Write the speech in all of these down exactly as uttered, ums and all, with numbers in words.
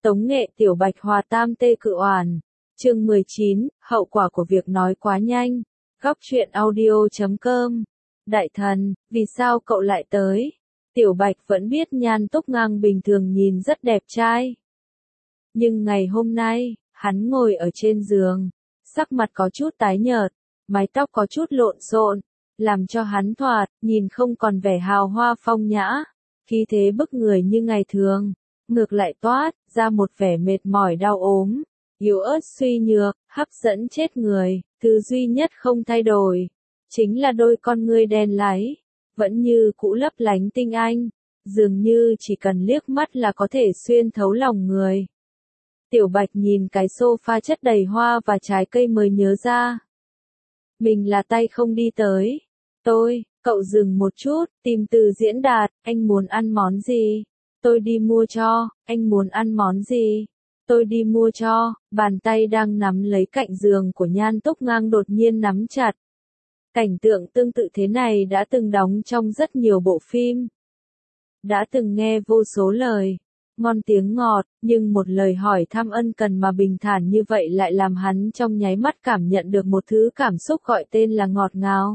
Tống nghệ Tiểu Bạch hòa tam tê cự oản. Chương mười chín, hậu quả của việc nói quá nhanh. Góc truyện audio chấm com. Đại thần, vì sao cậu lại tới? Tiểu Bạch vẫn biết Nhan Túc Ngang bình thường nhìn rất đẹp trai. Nhưng ngày hôm nay, hắn ngồi ở trên giường, sắc mặt có chút tái nhợt, mái tóc có chút lộn xộn, làm cho hắn thoạt, nhìn không còn vẻ hào hoa phong nhã, khí thế bức người như ngày thường, ngược lại toát ra một vẻ mệt mỏi đau ốm, yếu ớt suy nhược, hấp dẫn chết người, thứ duy nhất không thay đổi, chính là đôi con ngươi đen láy, vẫn như cũ lấp lánh tinh anh, dường như chỉ cần liếc mắt là có thể xuyên thấu lòng người. Tiểu Bạch nhìn cái sofa chất đầy hoa và trái cây mới nhớ ra. Mình là tay không đi tới. Tôi, cậu dừng một chút, tìm từ diễn đạt, anh muốn ăn món gì? Tôi đi mua cho, anh muốn ăn món gì? Tôi đi mua cho, bàn tay đang nắm lấy cạnh giường của Nhan Túc Ngang đột nhiên nắm chặt. Cảnh tượng tương tự thế này đã từng đóng trong rất nhiều bộ phim. Đã từng nghe vô số lời, ngon tiếng ngọt, nhưng một lời hỏi thăm ân cần mà bình thản như vậy lại làm hắn trong nháy mắt cảm nhận được một thứ cảm xúc gọi tên là ngọt ngào.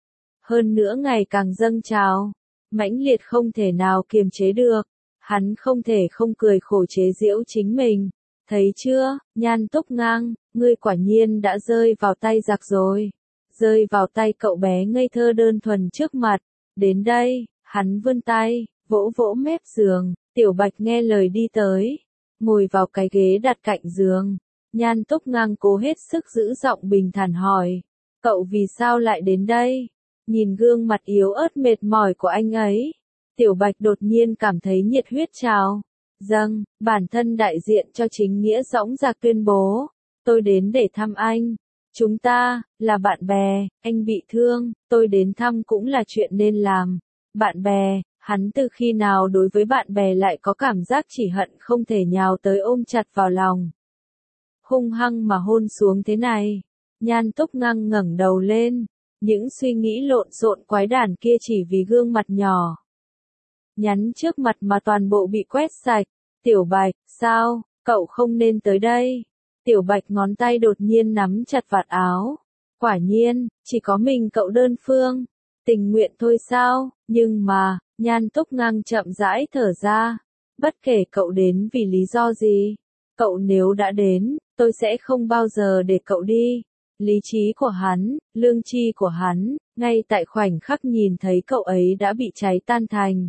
Hơn nữa ngày càng dâng trào, mãnh liệt không thể nào kiềm chế được, hắn không thể không cười khổ chế giễu chính mình. Thấy chưa, Nhan Túc Ngang, ngươi quả nhiên đã rơi vào tay giặc rồi. Rơi vào tay cậu bé ngây thơ đơn thuần trước mặt. Đến đây, hắn vươn tay, vỗ vỗ mép giường, Tiểu Bạch nghe lời đi tới, ngồi vào cái ghế đặt cạnh giường. Nhan Túc Ngang cố hết sức giữ giọng bình thản hỏi, cậu vì sao lại đến đây? Nhìn gương mặt yếu ớt mệt mỏi của anh ấy, Tiểu Bạch đột nhiên cảm thấy nhiệt huyết trào dâng, bản thân đại diện cho chính nghĩa dõng dạc tuyên bố, tôi đến để thăm anh. Chúng ta, là bạn bè, anh bị thương, tôi đến thăm cũng là chuyện nên làm. Bạn bè, hắn từ khi nào đối với bạn bè lại có cảm giác chỉ hận không thể nhào tới ôm chặt vào lòng. Hung hăng mà hôn xuống thế này, Nhan Túc Ngang ngẩng đầu lên, những suy nghĩ lộn xộn quái đản kia chỉ vì gương mặt nhỏ nhắn trước mặt mà toàn bộ bị quét sạch. Tiểu Bạch, sao, cậu không nên tới đây. Tiểu Bạch ngón tay đột nhiên nắm chặt vạt áo. Quả nhiên, chỉ có mình cậu đơn phương. Tình nguyện thôi sao, nhưng mà, Nhan Túc Ngang chậm rãi thở ra. Bất kể cậu đến vì lý do gì, cậu nếu đã đến, tôi sẽ không bao giờ để cậu đi. Lý trí của hắn, lương tri của hắn, ngay tại khoảnh khắc nhìn thấy cậu ấy đã bị cháy tan thành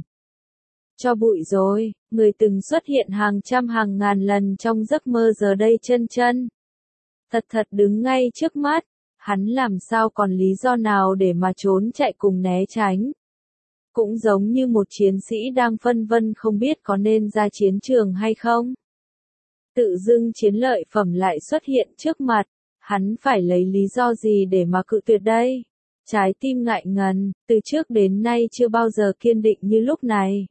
cho bụi rồi, người từng xuất hiện hàng trăm hàng ngàn lần trong giấc mơ giờ đây chân chân. Thật thật đứng ngay trước mắt, hắn làm sao còn lý do nào để mà trốn chạy cùng né tránh. Cũng giống như một chiến sĩ đang phân vân không biết có nên ra chiến trường hay không. Tự dưng chiến lợi phẩm lại xuất hiện trước mặt, hắn phải lấy lý do gì để mà cự tuyệt đây? Trái tim ngại ngần, từ trước đến nay chưa bao giờ kiên định như lúc này.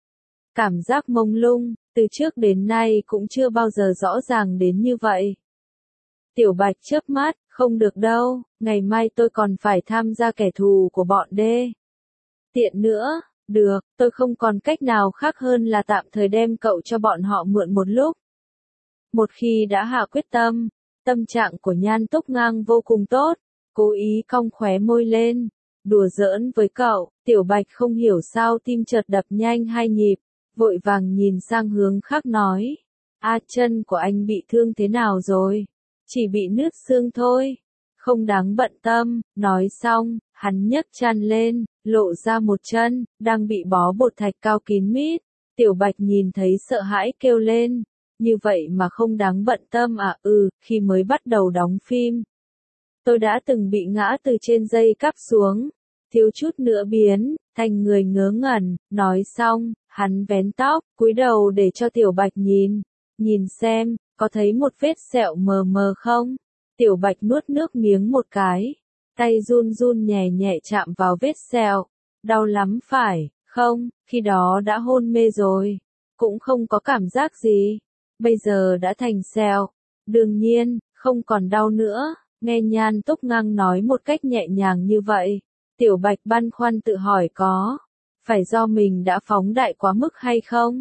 Cảm giác mông lung, từ trước đến nay cũng chưa bao giờ rõ ràng đến như vậy. Tiểu Bạch chớp mắt, không được đâu, ngày mai tôi còn phải tham gia kẻ thù của bọn đê. Tiện nữa, được, tôi không còn cách nào khác hơn là tạm thời đem cậu cho bọn họ mượn một lúc. Một khi đã hạ quyết tâm, tâm trạng của Nhan Túc Ngang vô cùng tốt, cố ý cong khóe môi lên, đùa giỡn với cậu. Tiểu Bạch không hiểu sao tim chợt đập nhanh hai nhịp, vội vàng nhìn sang hướng khác nói, a chân của anh bị thương thế nào rồi? Chỉ bị nứt xương thôi, không đáng bận tâm. Nói xong, hắn nhấc chăn lên, lộ ra một chân, đang bị bó bột thạch cao kín mít. Tiểu Bạch nhìn thấy sợ hãi kêu lên, như vậy mà không đáng bận tâm à? Ừ, khi mới bắt đầu đóng phim, tôi đã từng bị ngã từ trên dây cáp xuống, thiếu chút nữa biến thành người ngớ ngẩn. Nói xong, hắn vén tóc, cúi đầu để cho Tiểu Bạch nhìn, nhìn xem, có thấy một vết sẹo mờ mờ không? Tiểu Bạch nuốt nước miếng một cái, tay run run nhẹ nhẹ chạm vào vết sẹo, đau lắm phải, không, khi đó đã hôn mê rồi, cũng không có cảm giác gì, bây giờ đã thành sẹo, đương nhiên, không còn đau nữa. Nghe Nhan Túc Ngang nói một cách nhẹ nhàng như vậy, Tiểu Bạch băn khoăn tự hỏi có phải do mình đã phóng đại quá mức hay không?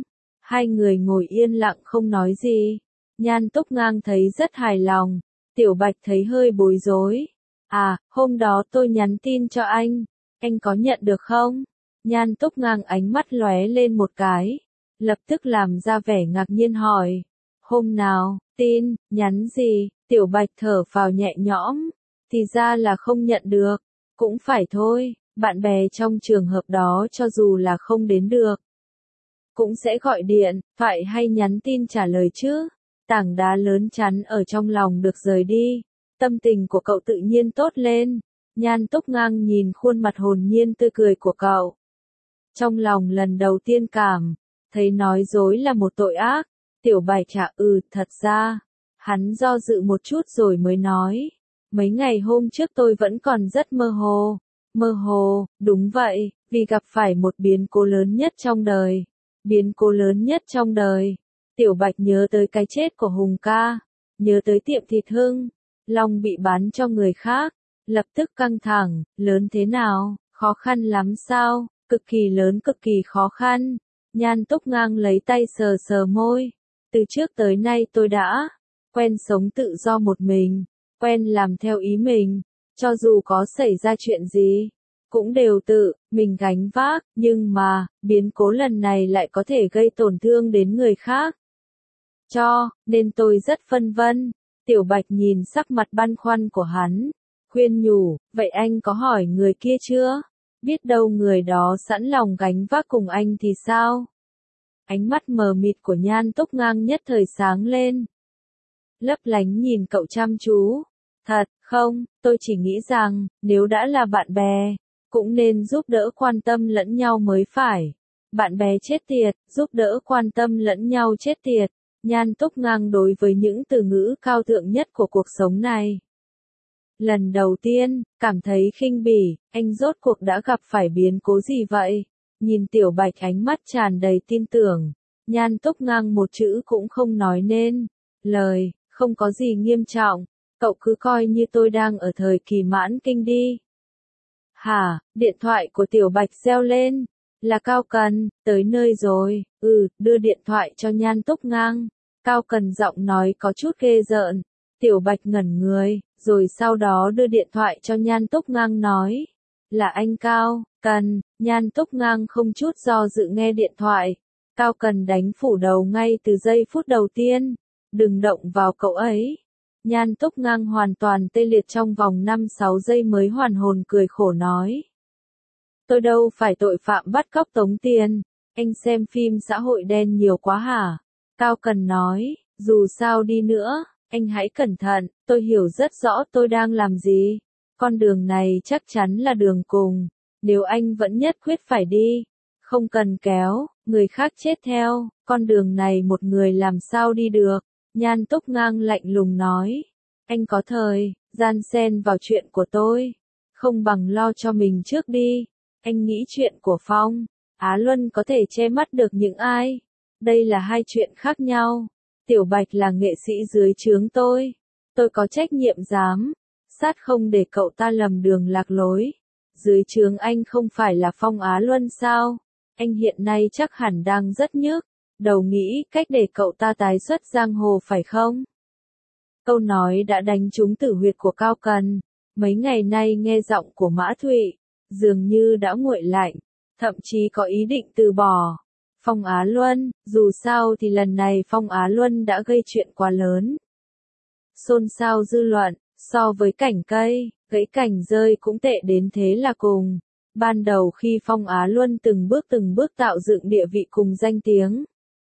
Hai người ngồi yên lặng không nói gì. Nhan Túc Ngang thấy rất hài lòng. Tiểu Bạch thấy hơi bối rối. À, hôm đó tôi nhắn tin cho anh. Anh có nhận được không? Nhan Túc Ngang ánh mắt lóe lên một cái. Lập tức làm ra vẻ ngạc nhiên hỏi. Hôm nào, tin, nhắn gì? Tiểu Bạch thở phào nhẹ nhõm. Thì ra là không nhận được. Cũng phải thôi, bạn bè trong trường hợp đó cho dù là không đến được. Cũng sẽ gọi điện, thoại hay nhắn tin trả lời chứ. Tảng đá lớn chắn ở trong lòng được rời đi. Tâm tình của cậu tự nhiên tốt lên. Nhan Túc Ngang nhìn khuôn mặt hồn nhiên tươi cười của cậu. Trong lòng lần đầu tiên cảm, thấy nói dối là một tội ác. Tiểu Bạch trả ừ, thật ra. Hắn do dự một chút rồi mới nói. Mấy ngày hôm trước tôi vẫn còn rất mơ hồ. Mơ hồ, đúng vậy, vì gặp phải một biến cố lớn nhất trong đời. Biến cố lớn nhất trong đời. Tiểu Bạch nhớ tới cái chết của Hùng ca. Nhớ tới tiệm thịt Hưng. Long bị bán cho người khác. Lập tức căng thẳng, lớn thế nào, khó khăn lắm sao, cực kỳ lớn cực kỳ khó khăn. Nhan Túc Ngang lấy tay sờ sờ môi. Từ trước tới nay tôi đã quen sống tự do một mình, quen làm theo ý mình, cho dù có xảy ra chuyện gì, cũng đều tự mình gánh vác, nhưng mà, biến cố lần này lại có thể gây tổn thương đến người khác. Cho, nên tôi rất phân vân. Tiểu Bạch nhìn sắc mặt băn khoăn của hắn, khuyên nhủ, vậy anh có hỏi người kia chưa? Biết đâu người đó sẵn lòng gánh vác cùng anh thì sao? Ánh mắt mờ mịt của Nhan Túc Ngang nhất thời sáng lên. Lấp lánh nhìn cậu chăm chú. Thật, không, tôi chỉ nghĩ rằng, nếu đã là bạn bè, cũng nên giúp đỡ quan tâm lẫn nhau mới phải. Bạn bè chết tiệt, giúp đỡ quan tâm lẫn nhau chết tiệt. Nhan Túc Ngang đối với những từ ngữ cao thượng nhất của cuộc sống này. Lần đầu tiên, cảm thấy khinh bỉ, anh rốt cuộc đã gặp phải biến cố gì vậy? Nhìn Tiểu Bạch ánh mắt tràn đầy tin tưởng. Nhan Túc Ngang một chữ cũng không nói nên. Lời, không có gì nghiêm trọng. Cậu cứ coi như tôi đang ở thời kỳ mãn kinh đi. Hả, điện thoại của Tiểu Bạch reo lên. Là Cao Cần, tới nơi rồi. Ừ, đưa điện thoại cho Nhan Túc Ngang. Cao Cần giọng nói có chút ghê rợn. Tiểu Bạch ngẩn người, rồi sau đó đưa điện thoại cho Nhan Túc Ngang nói. Là anh Cao Cần. Nhan Túc Ngang không chút do dự nghe điện thoại. Cao Cần đánh phủ đầu ngay từ giây phút đầu tiên. Đừng động vào cậu ấy. Nhan Túc Ngang hoàn toàn tê liệt trong vòng năm sáu giây mới hoàn hồn cười khổ nói. Tôi đâu phải tội phạm bắt cóc tống tiền. Anh xem phim xã hội đen nhiều quá hả? Cao Cần nói, dù sao đi nữa, anh hãy cẩn thận, tôi hiểu rất rõ tôi đang làm gì. Con đường này chắc chắn là đường cùng. Nếu anh vẫn nhất quyết phải đi, không cần kéo, người khác chết theo, con đường này một người làm sao đi được. Nhan Túc Ngang lạnh lùng nói, anh có thời gian xen vào chuyện của tôi, không bằng lo cho mình trước đi. Anh nghĩ chuyện của Phong Á Luân có thể che mắt được những ai? Đây là hai chuyện khác nhau. Tiểu Bạch là nghệ sĩ dưới trướng tôi. Tôi có trách nhiệm giám sát không để cậu ta lầm đường lạc lối. Dưới trướng anh không phải là Phong Á Luân sao? Anh hiện nay chắc hẳn đang rất nhức đầu nghĩ cách để cậu ta tái xuất giang hồ phải không? Câu nói đã đánh trúng tử huyệt của Cao Cần. Mấy ngày nay nghe giọng của Mã Thụy, dường như đã nguội lạnh, thậm chí có ý định từ bỏ. Phong Á Luân, dù sao thì lần này Phong Á Luân đã gây chuyện quá lớn. Xôn xao dư luận, so với cảnh cây, gãy cảnh rơi cũng tệ đến thế là cùng. Ban đầu khi Phong Á Luân từng bước từng bước tạo dựng địa vị cùng danh tiếng,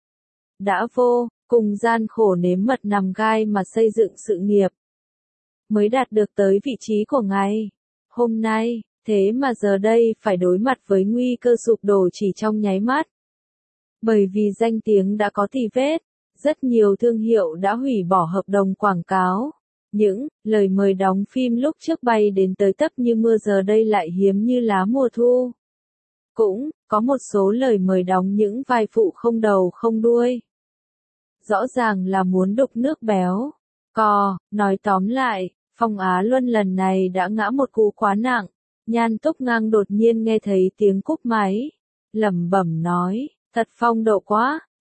đã vô cùng gian khổ nếm mật nằm gai mà xây dựng sự nghiệp, mới đạt được tới vị trí của ngày hôm nay, thế mà giờ đây phải đối mặt với nguy cơ sụp đổ chỉ trong nháy mắt. Bởi vì danh tiếng đã có tì vết, rất nhiều thương hiệu đã hủy bỏ hợp đồng quảng cáo. Những lời mời đóng phim lúc trước bay đến tới tấp như mưa giờ đây lại hiếm như lá mùa thu. Cũng có một số lời mời đóng những vai phụ không đầu không đuôi. Rõ ràng là muốn đục nước béo cò. Nói tóm lại, Phong Á Luân lần này đã ngã một cú quá nặng. Nhan Túc Ngang đột nhiên nghe thấy tiếng cúp máy, lẩm bẩm nói, thật phong độ quá,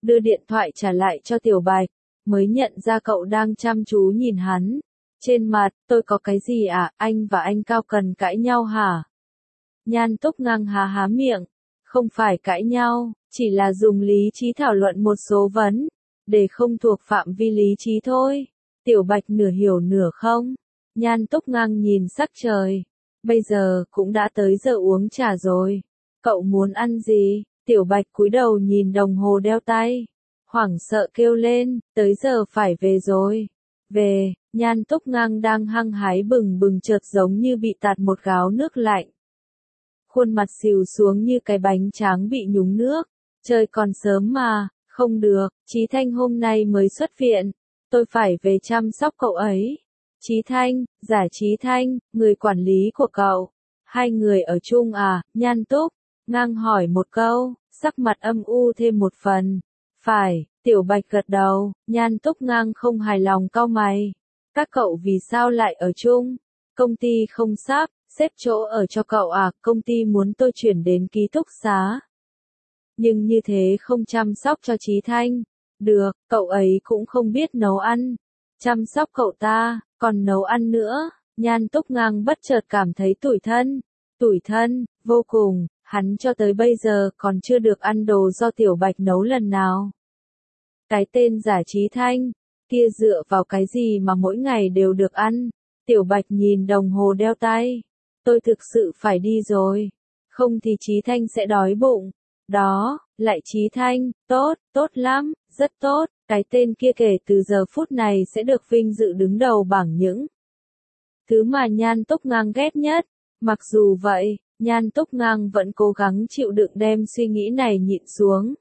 đưa điện thoại trả lại cho Tiểu Bạch, mới nhận ra cậu đang chăm chú nhìn hắn. Trên mặt, tôi có cái gì à, anh và anh Cao Cần cãi nhau hả? Nhan Túc Ngang há há miệng, không phải cãi nhau, chỉ là dùng lý trí thảo luận một số vấn đề không thuộc phạm vi lý trí thôi. Tiểu Bạch nửa hiểu nửa không. Nhan Túc Ngang nhìn sắc trời. Bây giờ cũng đã tới giờ uống trà rồi. Cậu muốn ăn gì? Tiểu Bạch cúi đầu nhìn đồng hồ đeo tay. Hoảng sợ kêu lên, tới giờ phải về rồi. Về, Nhan Túc Ngang đang hăng hái bừng bừng chợt giống như bị tạt một gáo nước lạnh. Khuôn mặt xìu xuống như cái bánh tráng bị nhúng nước. Trời còn sớm mà, không được, Chí Thanh hôm nay mới xuất viện. Tôi phải về chăm sóc cậu ấy. Chí Thanh, giả Chí Thanh, người quản lý của cậu. Hai người ở chung à, Nhan Túc Ngang hỏi một câu, sắc mặt âm u thêm một phần. Phải, Tiểu Bạch gật đầu. Nhan Túc Ngang không hài lòng cau mày. Các cậu vì sao lại ở chung? Công ty không sắp xếp chỗ ở cho cậu à, công ty muốn tôi chuyển đến ký túc xá. Nhưng như thế không chăm sóc cho Chí Thanh. Được, cậu ấy cũng không biết nấu ăn. Chăm sóc cậu ta, còn nấu ăn nữa. Nhan Túc Ngang bất chợt cảm thấy tủi thân. Tủi thân, vô cùng, hắn cho tới bây giờ còn chưa được ăn đồ do Tiểu Bạch nấu lần nào. Cái tên giả Chí Thanh, kia dựa vào cái gì mà mỗi ngày đều được ăn. Tiểu Bạch nhìn đồng hồ đeo tay. Tôi thực sự phải đi rồi. Không thì Chí Thanh sẽ đói bụng. Đó, lại Chí Thanh, tốt, tốt lắm, rất tốt. Cái tên kia kể từ giờ phút này sẽ được vinh dự đứng đầu bảng những thứ mà Nhan Túc Ngang ghét nhất. Mặc dù vậy, Nhan Túc Ngang vẫn cố gắng chịu đựng đem suy nghĩ này nhịn xuống.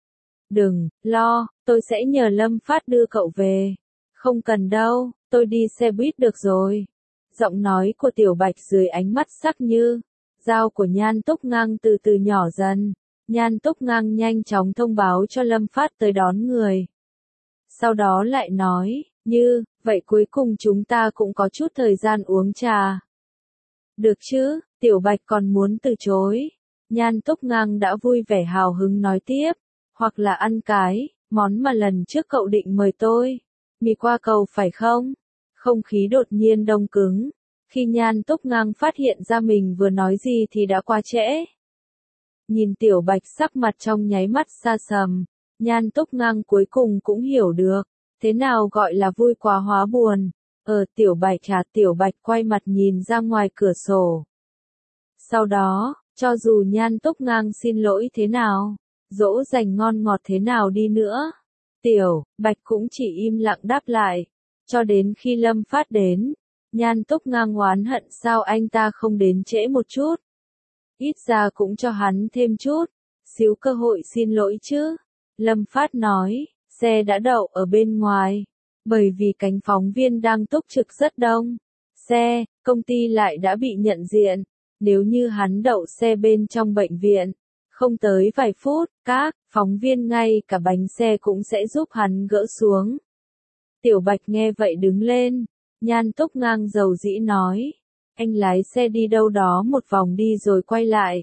Đừng lo, tôi sẽ nhờ Lâm Phát đưa cậu về. Không cần đâu, tôi đi xe buýt được rồi. Giọng nói của Tiểu Bạch dưới ánh mắt sắc như dao của Nhan Túc Ngang từ từ nhỏ dần. Nhan Túc Ngang nhanh chóng thông báo cho Lâm Phát tới đón người. Sau đó lại nói, như, vậy cuối cùng chúng ta cũng có chút thời gian uống trà. Được chứ, Tiểu Bạch còn muốn từ chối. Nhan Túc Ngang đã vui vẻ hào hứng nói tiếp, hoặc là ăn cái món mà lần trước cậu định mời tôi. Mì qua cầu phải không? Không khí đột nhiên đông cứng. Khi Nhan Túc Ngang phát hiện ra mình vừa nói gì thì đã quá trễ. Nhìn Tiểu Bạch sắc mặt trong nháy mắt xa sầm, Nhan Túc Ngang cuối cùng cũng hiểu được, thế nào gọi là vui quá hóa buồn. Ờ Tiểu Bạch à, Tiểu Bạch quay mặt nhìn ra ngoài cửa sổ. Sau đó, cho dù Nhan Túc Ngang xin lỗi thế nào, dỗ dành ngon ngọt thế nào đi nữa, Tiểu Bạch cũng chỉ im lặng đáp lại. Cho đến khi Lâm Phát đến, Nhan Túc Ngang oán hận sao anh ta không đến trễ một chút. Ít ra cũng cho hắn thêm chút xíu cơ hội xin lỗi chứ. Lâm Phát nói, xe đã đậu ở bên ngoài. Bởi vì cánh phóng viên đang túc trực rất đông. Xe, công ty lại đã bị nhận diện. Nếu như hắn đậu xe bên trong bệnh viện, không tới vài phút, các phóng viên ngay cả bánh xe cũng sẽ giúp hắn gỡ xuống. Tiểu Bạch nghe vậy đứng lên. Nhan Túc Ngang dầu dĩ nói, anh lái xe đi đâu đó một vòng đi rồi quay lại.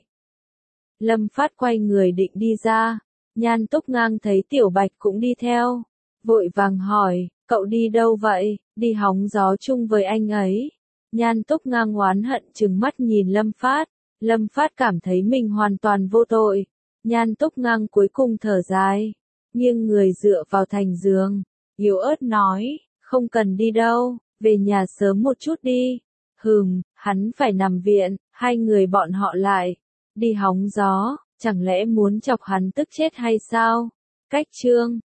Lâm Phát quay người định đi ra. Nhan Túc Ngang thấy Tiểu Bạch cũng đi theo. Vội vàng hỏi, cậu đi đâu vậy? Đi hóng gió chung với anh ấy. Nhan Túc Ngang oán hận trừng mắt nhìn Lâm Phát. Lâm Phát cảm thấy mình hoàn toàn vô tội. Nhan Túc Ngang cuối cùng thở dài, nghiêng người dựa vào thành giường, yếu ớt nói, không cần đi đâu, về nhà sớm một chút đi. Hừm, hắn phải nằm viện, hai người bọn họ lại đi hóng gió, chẳng lẽ muốn chọc hắn tức chết hay sao? Cách chương